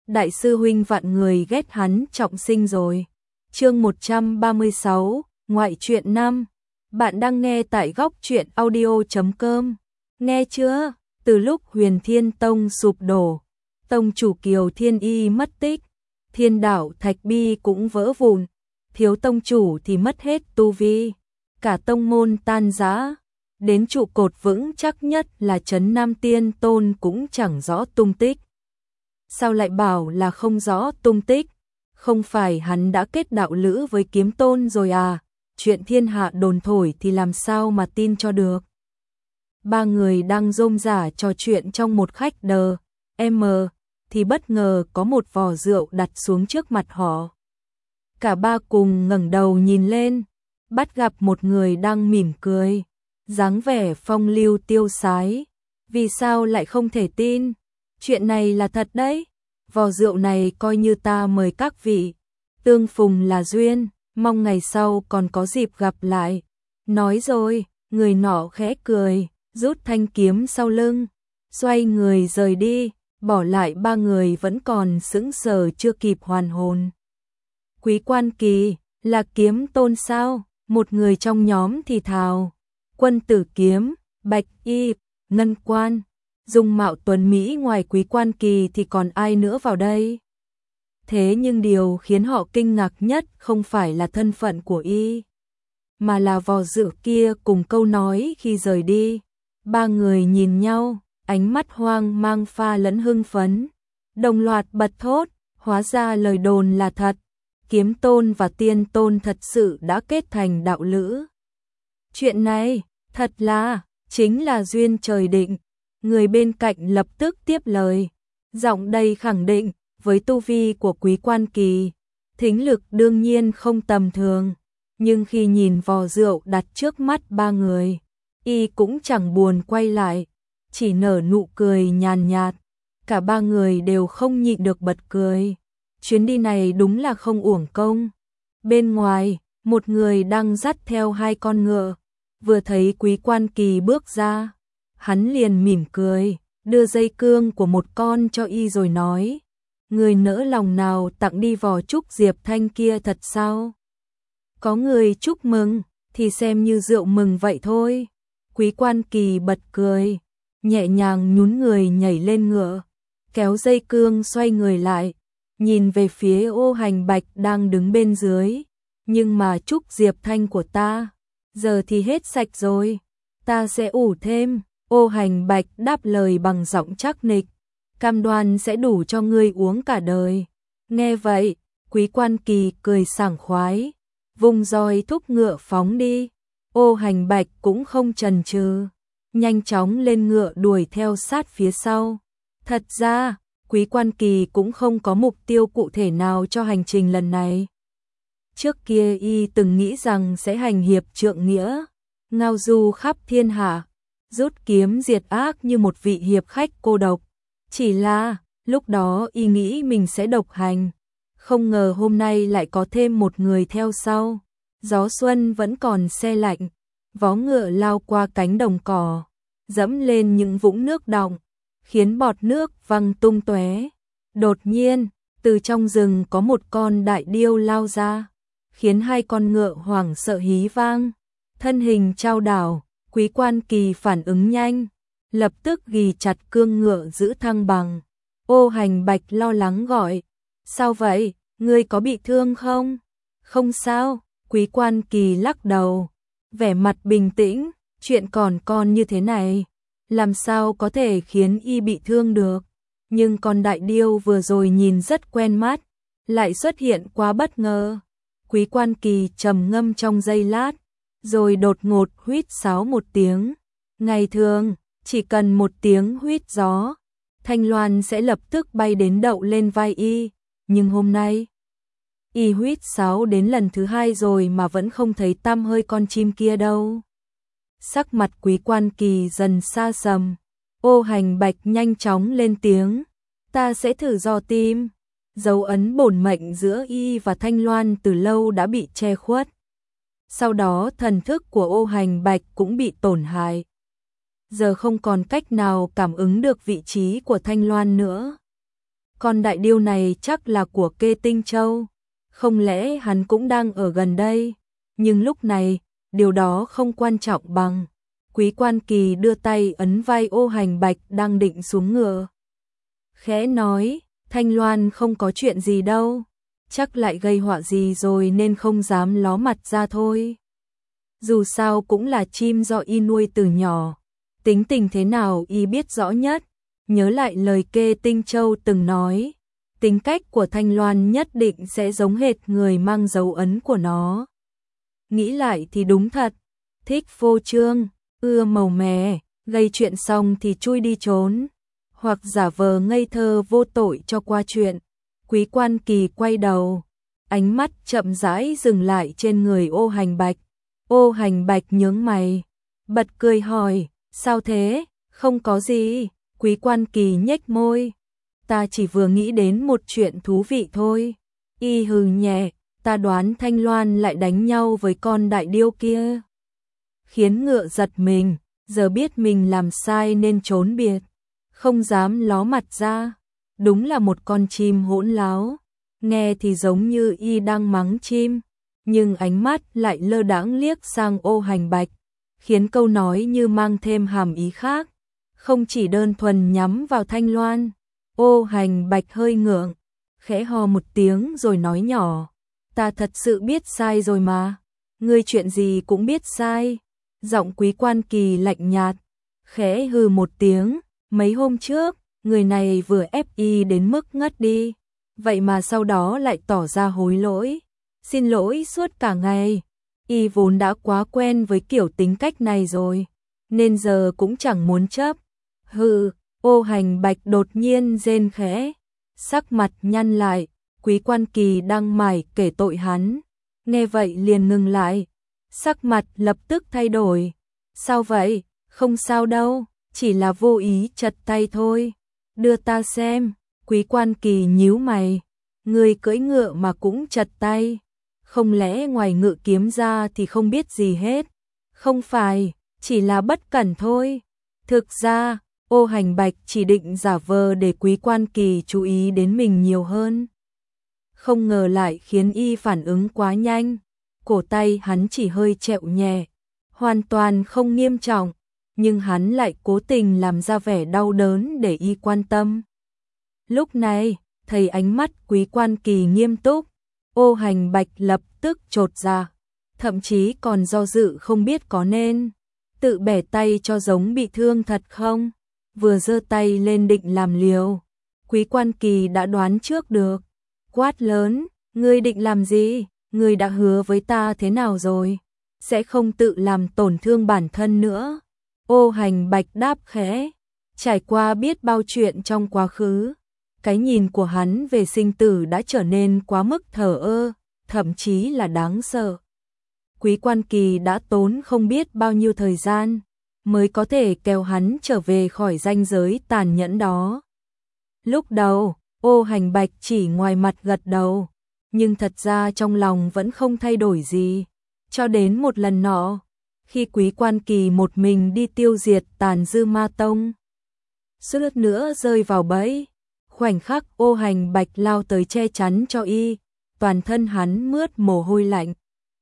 đại sư huynh vạn người ghét hắn trọng sinh rồi. Chương 136, ngoại truyện 5. Bạn đang nghe tại góc truyện audio.com. Nghe chưa? Từ lúc Huyền Thiên Tông sụp đổ, tông chủ Kiều Thiên Y mất tích, Thiên Đạo Thạch Bi cũng vỡ vụn, thiếu tông chủ thì mất hết tu vi, cả tông môn tan rã, đến trụ cột vững chắc nhất là Trấn Nam Tiên Tôn cũng chẳng rõ tung tích. Sao lại bảo là không rõ tung tích? Không phải hắn đã kết đạo lữ với Kiếm Tôn rồi à? Chuyện thiên hạ đồn thổi thì làm sao mà tin cho được. Ba người đang rôm rả trò chuyện trong một khách đờ thì bất ngờ có một vò rượu đặt xuống trước mặt họ. Cả ba cùng ngẩng đầu nhìn lên, bắt gặp một người đang mỉm cười, dáng vẻ phong lưu tiêu sái. Vì sao lại không thể tin? Chuyện này là thật đấy. Vò rượu này coi như ta mời các vị. Tương phùng là duyên, mong ngày sau còn có dịp gặp lại. Nói rồi, người nọ khẽ cười, rút thanh kiếm sau lưng, xoay người rời đi, bỏ lại ba người vẫn còn sững sờ chưa kịp hoàn hồn. Quý Quan Kỳ, là Kiếm Tôn sao? Một người trong nhóm thì thào. Quân Tử Kiếm, Bạch Y, Ngân Quan, dung mạo tuấn mỹ ngoài Quý Quan Kỳ thì còn ai nữa vào đây? Thế nhưng điều khiến họ kinh ngạc nhất không phải là thân phận của y, mà là vò rượu kia cùng câu nói khi rời đi. Ba người nhìn nhau, ánh mắt hoang mang pha lẫn hưng phấn, đồng loạt bật thốt, hóa ra lời đồn là thật. Kiếm Tôn và Tiên Tôn thật sự đã kết thành đạo lữ. Chuyện này, thật là, chính là duyên trời định. Người bên cạnh lập tức tiếp lời, giọng đầy khẳng định, với tu vi của Quý Quan Kỳ, thính lực đương nhiên không tầm thường, nhưng khi nhìn vò rượu đặt trước mắt ba người, y cũng chẳng buồn quay lại, chỉ nở nụ cười nhàn nhạt. Cả ba người đều không nhịn được bật cười. Chuyến đi này đúng là không uổng công. Bên ngoài, một người đang dắt theo hai con ngựa, vừa thấy Quý Quan Kỳ bước ra, hắn liền mỉm cười, đưa dây cương của một con cho y rồi nói, người nỡ lòng nào tặng đi vò trúc diệp thanh kia thật sao? Có người chúc mừng, thì xem như rượu mừng vậy thôi. Quý Quan Kỳ bật cười, nhẹ nhàng nhún người nhảy lên ngựa, kéo dây cương xoay người lại, nhìn về phía Ô Hành Bạch đang đứng bên dưới. Nhưng mà trúc diệp thanh của ta, giờ thì hết sạch rồi, ta sẽ ủ thêm. Ô Hành Bạch đáp lời bằng giọng chắc nịch, cam đoan sẽ đủ cho ngươi uống cả đời. Nghe vậy, Quý Quan Kỳ cười sảng khoái, vung roi thúc ngựa phóng đi. Ô Hành Bạch cũng không chần chừ, nhanh chóng lên ngựa đuổi theo sát phía sau. Thật ra, Quý Quan Kỳ cũng không có mục tiêu cụ thể nào cho hành trình lần này. Trước kia y từng nghĩ rằng sẽ hành hiệp trượng nghĩa, ngao du khắp thiên hạ, rút kiếm diệt ác như một vị hiệp khách cô độc. Chỉ là, lúc đó y nghĩ mình sẽ độc hành, không ngờ hôm nay lại có thêm một người theo sau. Gió xuân vẫn còn se lạnh, vó ngựa lao qua cánh đồng cỏ, dẫm lên những vũng nước đọng, khiến bọt nước văng tung tóe. Đột nhiên, từ trong rừng có một con đại điêu lao ra, khiến hai con ngựa hoảng sợ hí vang, thân hình chao đảo. Quý Quan Kỳ phản ứng nhanh, lập tức ghì chặt cương ngựa giữ thăng bằng. Ô Hành Bạch lo lắng gọi, sao vậy, ngươi có bị thương không? Không sao. Quý Quan Kỳ lắc đầu, vẻ mặt bình tĩnh, chuyện còn con như thế này, làm sao có thể khiến y bị thương được. Nhưng con đại điêu vừa rồi nhìn rất quen mắt, lại xuất hiện quá bất ngờ. Quý Quan Kỳ trầm ngâm trong giây lát, rồi đột ngột huýt sáo một tiếng. Ngày thường, chỉ cần một tiếng huýt gió, thanh loan sẽ lập tức bay đến đậu lên vai y, nhưng hôm nay y huýt sáo đến lần thứ hai rồi mà vẫn không thấy tăm hơi con chim kia đâu. Sắc mặt Quý Quan Kỳ dần xa sầm. Ô Hành Bạch nhanh chóng lên tiếng, ta sẽ thử dò tìm. Dấu ấn bổn mệnh giữa y và thanh loan từ lâu đã bị che khuất. Sau đó thần thức của Ô Hành Bạch cũng bị tổn hại. Giờ không còn cách nào cảm ứng được vị trí của thanh loan nữa. con đại điêu này chắc là của Kê Tinh Châu, không lẽ hắn cũng đang ở gần đây? Nhưng lúc này, điều đó không quan trọng bằng. Quý Quan Kỳ đưa tay ấn vai Ô Hành Bạch đang định xuống ngựa. Khẽ nói, Thanh Loan không có chuyện gì đâu, chắc lại gây họa gì rồi nên không dám ló mặt ra thôi. Dù sao cũng là chim do y nuôi từ nhỏ, tính tình thế nào y biết rõ nhất. Nhớ lại lời Kê Tinh Châu từng nói, tính cách của Thanh Loan nhất định sẽ giống hệt người mang dấu ấn của nó. Nghĩ lại thì đúng thật, thích phô trương, ưa màu mè, gây chuyện xong thì chui đi trốn, hoặc giả vờ ngây thơ vô tội cho qua chuyện. Quý Quan Kỳ quay đầu, ánh mắt chậm rãi dừng lại trên người Ô Hành Bạch. Ô Hành Bạch nhướng mày, bật cười hỏi, sao thế? Không có gì. Quý Quan Kỳ nhếch môi, ta chỉ vừa nghĩ đến một chuyện thú vị thôi. Y hừ nhẹ, ta đoán Thanh Loan lại đánh nhau với con đại điêu kia. Khiến ngựa giật mình, giờ biết mình làm sai nên trốn biệt, không dám ló mặt ra. Đúng là một con chim hỗn láo, nghe thì giống như y đang mắng chim, nhưng ánh mắt lại lơ đãng liếc sang Ô Hành Bạch, khiến câu nói như mang thêm hàm ý khác, không chỉ đơn thuần nhắm vào Thanh Loan. Ô Hành Bạch hơi ngượng, khẽ hò một tiếng rồi nói nhỏ, ta thật sự biết sai rồi mà. Ngươi chuyện gì cũng biết sai. Giọng Quý Quan Kỳ lạnh nhạt, khẽ hừ một tiếng, mấy hôm trước, người này vừa ép y đến mức ngất đi, vậy mà sau đó lại tỏ ra hối lỗi, xin lỗi suốt cả ngày. Y vốn đã quá quen với kiểu tính cách này rồi, nên giờ cũng chẳng muốn chấp. Hừ. Ô Hành Bạch đột nhiên rên khẽ, sắc mặt nhăn lại. Quý Quan Kỳ đang mải kể tội hắn, nghe vậy liền ngừng lại, sắc mặt lập tức thay đổi. Sao vậy? Không sao đâu, chỉ là vô ý chật tay thôi. Đưa ta xem. Quý Quan Kỳ nhíu mày, người cưỡi ngựa mà cũng chật tay, không lẽ ngoài ngự kiếm ra thì không biết gì hết? Không phải, chỉ là bất cẩn thôi. Thực ra Ô Hành Bạch chỉ định giả vờ để Quý Quan Kỳ chú ý đến mình nhiều hơn. Không ngờ lại khiến y phản ứng quá nhanh. Cổ tay hắn chỉ hơi trẹo nhẹ, hoàn toàn không nghiêm trọng, nhưng hắn lại cố tình làm ra vẻ đau đớn để y quan tâm. Lúc này, thấy ánh mắt Quý Quan Kỳ nghiêm túc, Ô Hành Bạch lập tức chột dạ, thậm chí còn do dự không biết có nên tự bẻ tay cho giống bị thương thật không. Vừa giơ tay lên định làm liều, Quý Quan Kỳ đã đoán trước được, quát lớn, ngươi định làm gì? Ngươi đã hứa với ta thế nào rồi? Sẽ không tự làm tổn thương bản thân nữa. Ô Hành Bạch đáp khẽ, trải qua biết bao chuyện trong quá khứ, cái nhìn của hắn về sinh tử đã trở nên quá mức thờ ơ, thậm chí là đáng sợ. Quý Quan Kỳ đã tốn không biết bao nhiêu thời gian mới có thể kéo hắn trở về khỏi ranh giới tàn nhẫn đó. Lúc đầu, Ô Hành Bạch chỉ ngoài mặt gật đầu, nhưng thật ra trong lòng vẫn không thay đổi gì. Cho đến một lần nọ, khi Quý Quan Kỳ một mình đi tiêu diệt Tàn Dư Ma Tông, suýt nữa rơi vào bẫy, khoảnh khắc Ô Hành Bạch lao tới che chắn cho y, toàn thân hắn mướt mồ hôi lạnh.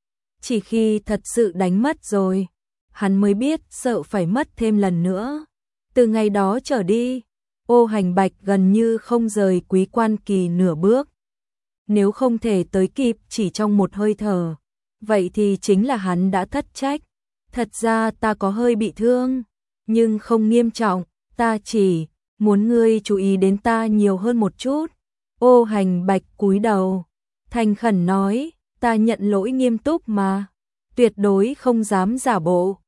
Chỉ khi thật sự đánh mất rồi, hắn mới biết sợ phải mất thêm lần nữa. Từ ngày đó trở đi, Ô Hành Bạch gần như không rời Quý Quan Kỳ nửa bước. Nếu không thể tới kịp chỉ trong một hơi thở, vậy thì chính là hắn đã thất trách. Thật ra ta có hơi bị thương, nhưng không nghiêm trọng, ta chỉ muốn ngươi chú ý đến ta nhiều hơn một chút. Ô Hành Bạch cúi đầu, thành khẩn nói, ta nhận lỗi nghiêm túc mà, tuyệt đối không dám giả bộ.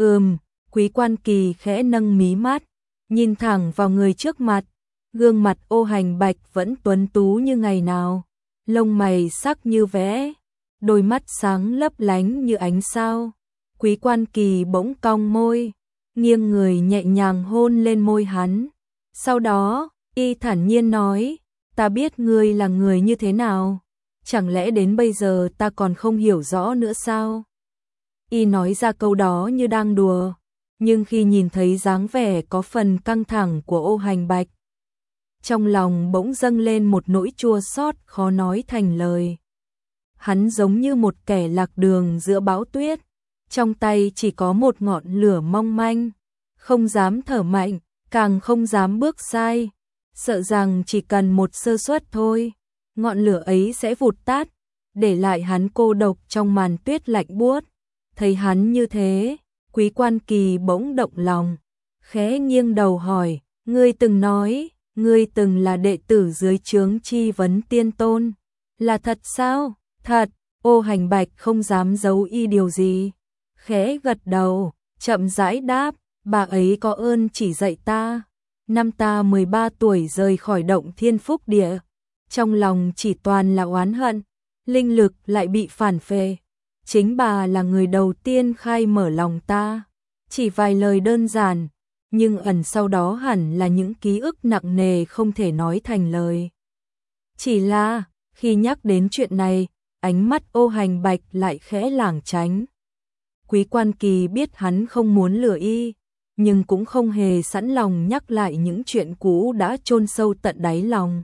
Quý Quan Kỳ khẽ nâng mí mắt, nhìn thẳng vào người trước mặt, gương mặt Ô Hành Bạch vẫn tuấn tú như ngày nào, lông mày sắc như vẽ, đôi mắt sáng lấp lánh như ánh sao. Quý Quan Kỳ bỗng cong môi, nghiêng người nhẹ nhàng hôn lên môi hắn. Sau đó, y thản nhiên nói, ta biết ngươi là người như thế nào, chẳng lẽ đến bây giờ ta còn không hiểu rõ nữa sao? Y nói ra câu đó như đang đùa, nhưng khi nhìn thấy dáng vẻ có phần căng thẳng của Ô Hành Bạch, trong lòng bỗng dâng lên một nỗi chua xót khó nói thành lời. Hắn giống như một kẻ lạc đường giữa bão tuyết, trong tay chỉ có một ngọn lửa mong manh, không dám thở mạnh, càng không dám bước sai, sợ rằng chỉ cần một sơ suất thôi, ngọn lửa ấy sẽ vụt tắt, để lại hắn cô độc trong màn tuyết lạnh buốt. Thấy hắn như thế, Quý Quan Kỳ bỗng động lòng, khẽ nghiêng đầu hỏi, ngươi từng nói, ngươi từng là đệ tử dưới trướng Chi Vấn Tiên Tôn, là thật sao? Thật. Ô Hành Bạch không dám giấu y điều gì, khẽ gật đầu, chậm rãi đáp, bà ấy có ơn chỉ dạy ta. Năm ta 13 tuổi rời khỏi động Thiên Phúc Địa, trong lòng chỉ toàn là oán hận, linh lực lại bị phản phệ. Chính bà là người đầu tiên khai mở lòng ta, chỉ vài lời đơn giản, nhưng ẩn sau đó hẳn là những ký ức nặng nề không thể nói thành lời. Chỉ là, khi nhắc đến chuyện này, ánh mắt Ô Hành Bạch lại khẽ lảng tránh. Quý Quan Kỳ biết hắn không muốn lừa y, nhưng cũng không hề sẵn lòng nhắc lại những chuyện cũ đã chôn sâu tận đáy lòng.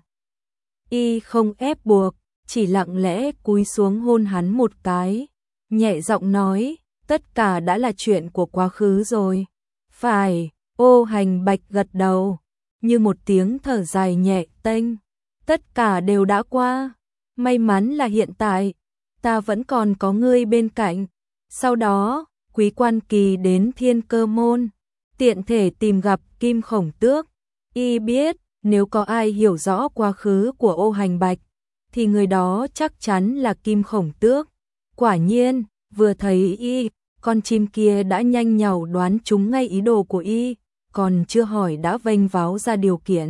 Y không ép buộc, chỉ lặng lẽ cúi xuống hôn hắn một cái, nhẹ giọng nói, tất cả đã là chuyện của quá khứ rồi. Phải. Ô Hành Bạch gật đầu, như một tiếng thở dài nhẹ tênh, tất cả đều đã qua, may mắn là hiện tại, ta vẫn còn có ngươi bên cạnh. Sau đó, Quý Quan Kỳ đến Thiên Cơ Môn, tiện thể tìm gặp Kim Khổng Tước. Y biết, nếu có ai hiểu rõ quá khứ của Ô Hành Bạch, thì người đó chắc chắn là Kim Khổng Tước. Quả nhiên, vừa thấy y, con chim kia đã nhanh nhảu đoán trúng ngay ý đồ của y, còn chưa hỏi đã vênh váo ra điều kiện.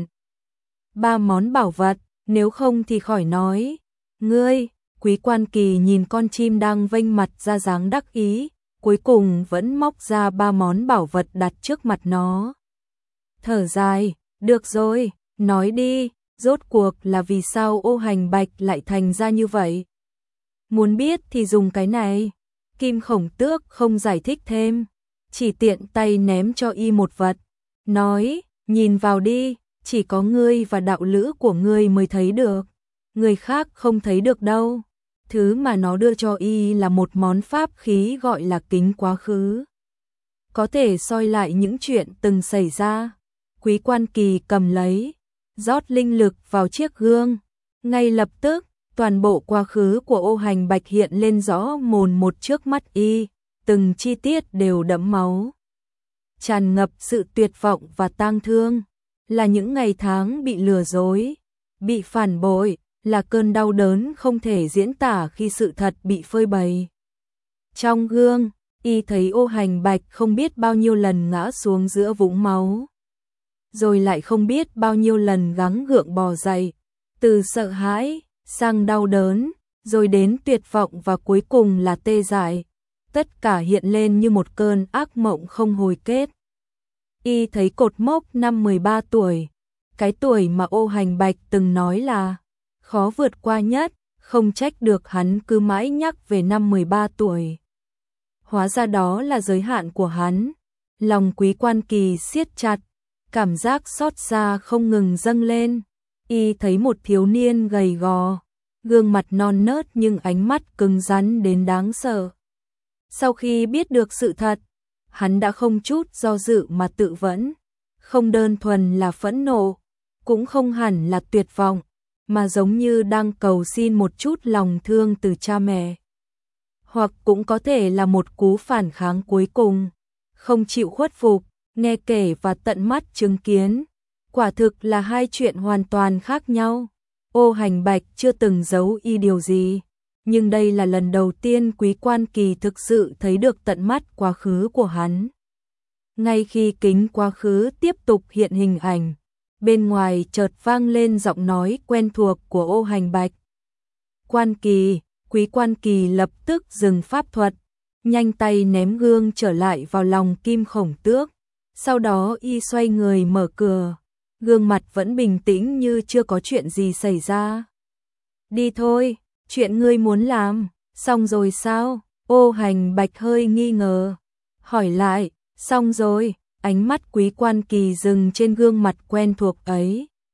3 món bảo vật, nếu không thì khỏi nói. Ngươi, Quý Quan Kỳ nhìn con chim đang vênh mặt ra dáng đắc ý, cuối cùng vẫn móc ra 3 món bảo vật đặt trước mặt nó. Thở dài, được rồi, nói đi, rốt cuộc là vì sao Ô Hành Bạch lại thành ra như vậy? Muốn biết thì dùng cái này. Kim Khổng Tước không giải thích thêm, chỉ tiện tay ném cho y một vật, nói, nhìn vào đi, chỉ có ngươi và đạo lữ của ngươi mới thấy được, người khác không thấy được đâu. Thứ mà nó đưa cho y là một món pháp khí gọi là kính quá khứ, có thể soi lại những chuyện từng xảy ra. Quý Quan Kỳ cầm lấy, rót linh lực vào chiếc gương, ngay lập tức, toàn bộ quá khứ của Ô Hành Bạch hiện lên rõ mồn một trước mắt y, từng chi tiết đều đẫm máu, tràn ngập sự tuyệt vọng và tang thương, là những ngày tháng bị lừa dối, bị phản bội, là cơn đau đớn không thể diễn tả khi sự thật bị phơi bày. Trong gương, y thấy Ô Hành Bạch không biết bao nhiêu lần ngã xuống giữa vũng máu, rồi lại không biết bao nhiêu lần gắng gượng bò dậy, từ sợ hãi sang đau đớn, rồi đến tuyệt vọng và cuối cùng là tê dại. Tất cả hiện lên như một cơn ác mộng không hồi kết. Y thấy cột mốc năm 13 tuổi, cái tuổi mà Ô Hành Bạch từng nói là khó vượt qua nhất, không trách được hắn cứ mãi nhắc về năm 13 tuổi. Hóa ra đó là giới hạn của hắn. Lòng Quý Quan Kỳ siết chặt, cảm giác xót xa không ngừng dâng lên. Y thấy một thiếu niên gầy gò, gương mặt non nớt nhưng ánh mắt cứng rắn đến đáng sợ. Sau khi biết được sự thật, hắn đã không chút do dự mà tự vẫn, không đơn thuần là phẫn nộ, cũng không hẳn là tuyệt vọng, mà giống như đang cầu xin một chút lòng thương từ cha mẹ. Hoặc cũng có thể là một cú phản kháng cuối cùng, không chịu khuất phục, nghe kể và tận mắt chứng kiến. Quả thực là hai chuyện hoàn toàn khác nhau. Ô Hành Bạch chưa từng giấu y điều gì, nhưng đây là lần đầu tiên Quý Quan Kỳ thực sự thấy được tận mắt quá khứ của hắn. Ngay khi kính quá khứ tiếp tục hiện hình ảnh, bên ngoài chợt vang lên giọng nói quen thuộc của Ô Hành Bạch. Quan Kỳ, Quý Quan Kỳ lập tức dừng pháp thuật, nhanh tay ném gương trở lại vào lòng Kim Khổng Tước. Sau đó y xoay người mở cửa, gương mặt vẫn bình tĩnh như chưa có chuyện gì xảy ra. Đi thôi, chuyện ngươi muốn làm, xong rồi sao? Ô Hành Bạch hơi nghi ngờ, hỏi lại, xong rồi. Ánh mắt Quý Quan Kỳ dừng trên gương mặt quen thuộc ấy.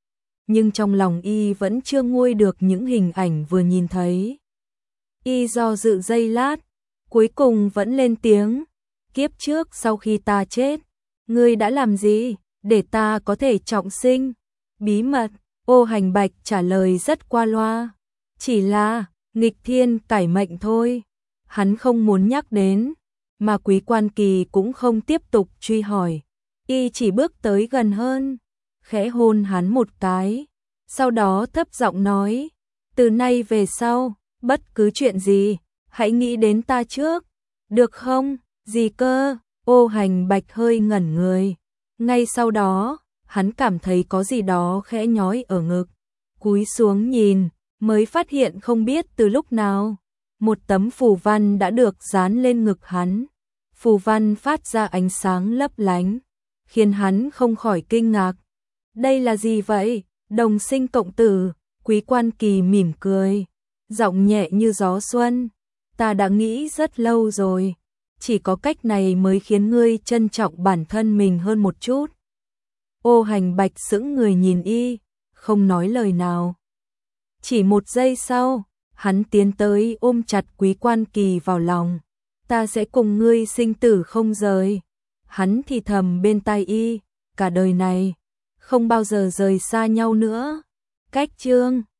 nhưng trong lòng y vẫn chưa nguôi được những hình ảnh vừa nhìn thấy. Y do dự giây lát, cuối cùng vẫn lên tiếng, kiếp trước sau khi ta chết, ngươi đã làm gì để ta có thể trọng sinh? Bí mật, Ô Hành Bạch trả lời rất qua loa, chỉ là nghịch thiên cải mệnh thôi. Hắn không muốn nhắc đến, mà Quý Quan Kỳ cũng không tiếp tục truy hỏi. Y chỉ bước tới gần hơn, khẽ hôn hắn một cái, sau đó thấp giọng nói, từ nay về sau, bất cứ chuyện gì, hãy nghĩ đến ta trước, được không? Gì cơ? Ô Hành Bạch hơi ngẩn người. Ngay sau đó, hắn cảm thấy có gì đó khẽ nhói ở ngực. Cúi xuống nhìn, mới phát hiện không biết từ lúc nào, một tấm phù văn đã được dán lên ngực hắn. Phù văn phát ra ánh sáng lấp lánh, khiến hắn không khỏi kinh ngạc. Đây là gì vậy? Đồng sinh cộng tử. Quý Quan Kỳ mỉm cười, giọng nhẹ như gió xuân. Ta đã nghĩ rất lâu rồi, chỉ có cách này mới khiến ngươi trân trọng bản thân mình hơn một chút. Ô Hành Bạch sững người nhìn y, không nói lời nào. Chỉ một giây sau, hắn tiến tới ôm chặt Quý Quan Kỳ vào lòng. Ta sẽ cùng ngươi sinh tử không rời. Hắn thì thầm bên tai y, cả đời này, không bao giờ rời xa nhau nữa. Cách chương